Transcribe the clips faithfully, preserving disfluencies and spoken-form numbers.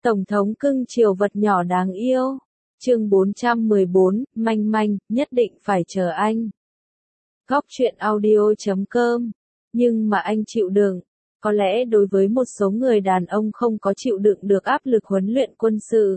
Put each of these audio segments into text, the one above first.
Tổng thống cưng chiều vật nhỏ đáng yêu. Chương bốn trăm mười bốn, manh manh, nhất định phải chờ anh. Góc truyện audio chấm com. Nhưng mà anh chịu đựng. Có lẽ đối với một số người đàn ông không có chịu đựng được áp lực huấn luyện quân sự,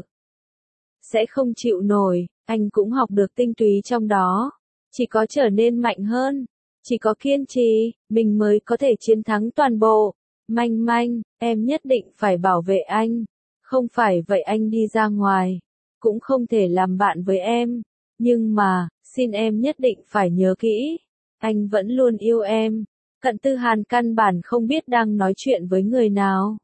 sẽ không chịu nổi, anh cũng học được tinh túy trong đó. Chỉ có trở nên mạnh hơn, chỉ có kiên trì, mình mới có thể chiến thắng toàn bộ. Manh manh, em nhất định phải bảo vệ anh. Không phải vậy anh đi ra ngoài, cũng không thể làm bạn với em. Nhưng mà, xin em nhất định phải nhớ kỹ, anh vẫn luôn yêu em. Cận Tư Hàn căn bản không biết đang nói chuyện với người nào.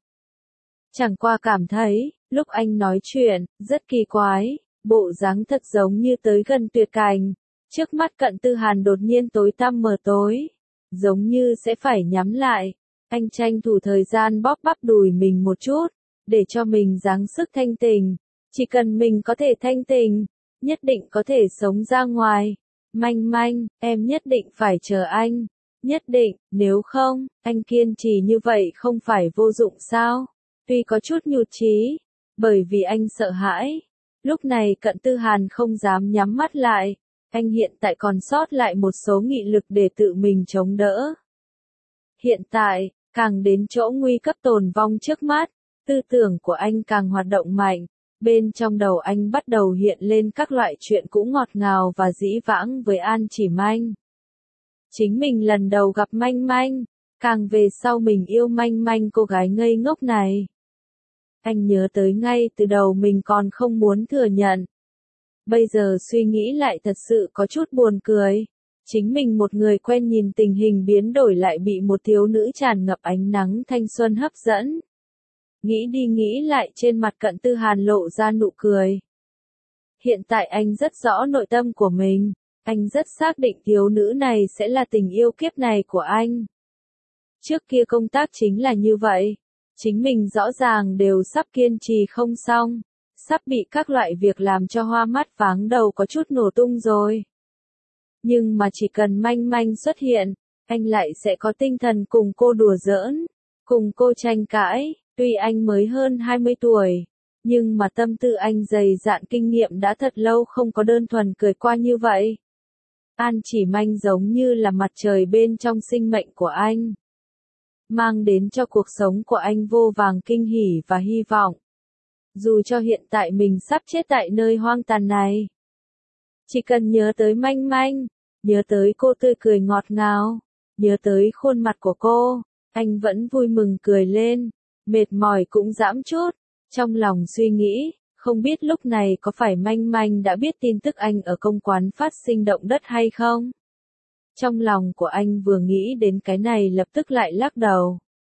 Chẳng qua cảm thấy, lúc anh nói chuyện, rất kỳ quái, bộ dáng thật giống như tới gần tuyệt cảnh. Trước mắt Cận Tư Hàn đột nhiên tối tăm mờ tối, giống như sẽ phải nhắm lại. Anh tranh thủ thời gian bóp bắp đùi mình một chút, để cho mình giáng sức thanh tình. Chỉ cần mình có thể thanh tình, nhất định có thể sống ra ngoài. Manh manh, em nhất định phải chờ anh. Nhất định, nếu không, anh kiên trì như vậy không phải vô dụng sao? Tuy có chút nhụt chí, bởi vì anh sợ hãi. Lúc này Cận Tư Hàn không dám nhắm mắt lại. Anh hiện tại còn sót lại một số nghị lực để tự mình chống đỡ. Hiện tại, càng đến chỗ nguy cấp tồn vong trước mắt, tư tưởng của anh càng hoạt động mạnh. Bên trong đầu anh bắt đầu hiện lên các loại chuyện cũ ngọt ngào và dĩ vãng với An Chỉ Manh. Chính mình lần đầu gặp Manh Manh, càng về sau mình yêu Manh Manh cô gái ngây ngốc này. Anh nhớ tới ngay từ đầu mình còn không muốn thừa nhận. Bây giờ suy nghĩ lại thật sự có chút buồn cười. Chính mình một người quen nhìn tình hình biến đổi lại bị một thiếu nữ tràn ngập ánh nắng thanh xuân hấp dẫn. Nghĩ đi nghĩ lại trên mặt Cận Tư Hàn lộ ra nụ cười. Hiện tại anh rất rõ nội tâm của mình. Anh rất xác định thiếu nữ này sẽ là tình yêu kiếp này của anh. Trước kia công tác chính là như vậy. Chính mình rõ ràng đều sắp kiên trì không xong. Sắp bị các loại việc làm cho hoa mắt váng đầu có chút nổ tung rồi. Nhưng mà chỉ cần Manh Manh xuất hiện, anh lại sẽ có tinh thần cùng cô đùa giỡn, cùng cô tranh cãi. Tuy anh mới hơn hai mươi tuổi, nhưng mà tâm tư anh dày dạn kinh nghiệm đã thật lâu không có đơn thuần cười qua như vậy. An Chỉ Manh giống như là mặt trời bên trong sinh mệnh của anh, mang đến cho cuộc sống của anh vô vàng kinh hỉ và hy vọng. Dù cho hiện tại mình sắp chết tại nơi hoang tàn này, chỉ cần nhớ tới Manh Manh, nhớ tới cô tươi cười ngọt ngào, nhớ tới khuôn mặt của cô, anh vẫn vui mừng cười lên, mệt mỏi cũng giảm chút. Trong lòng suy nghĩ, không biết lúc này có phải Manh Manh đã biết tin tức anh ở công quán phát sinh động đất hay không? Trong lòng của anh vừa nghĩ đến cái này lập tức lại lắc đầu.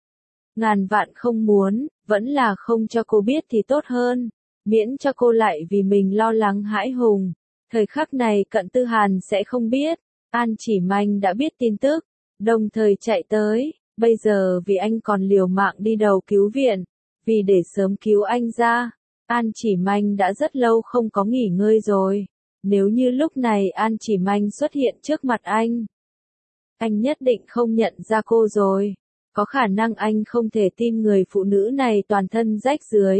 Ngàn vạn không muốn, vẫn là không cho cô biết thì tốt hơn, miễn cho cô lại vì mình lo lắng hãi hùng. Thời khắc này Cận Tư Hàn sẽ không biết, An Chỉ Manh đã biết tin tức, đồng thời chạy tới, bây giờ vì anh còn liều mạng đi đầu cứu viện, vì để sớm cứu anh ra. An Chỉ Manh đã rất lâu không có nghỉ ngơi rồi, nếu như lúc này An Chỉ Manh xuất hiện trước mặt anh, anh nhất định không nhận ra cô rồi. Có khả năng anh không thể tin người phụ nữ này toàn thân rách rưới,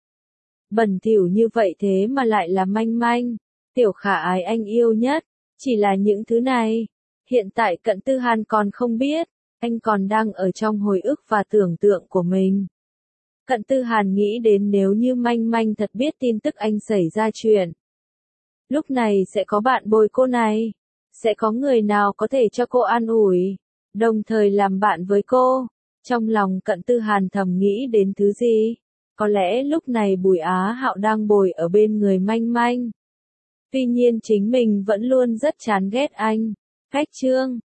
bẩn thỉu như vậy thế mà lại là Manh Manh, tiểu khả ái anh yêu nhất. Chỉ là những thứ này, hiện tại Cận Tư Hàn còn không biết, anh còn đang ở trong hồi ức và tưởng tượng của mình. Cận Tư Hàn nghĩ đến nếu như Manh Manh thật biết tin tức anh xảy ra chuyện, lúc này sẽ có bạn bồi cô này, sẽ có người nào có thể cho cô an ủi, đồng thời làm bạn với cô. Trong lòng Cận Tư Hàn thầm nghĩ đến thứ gì? Có lẽ lúc này Bùi Á Hạo đang bồi ở bên người Manh Manh. Tuy nhiên chính mình vẫn luôn rất chán ghét anh. Cách chương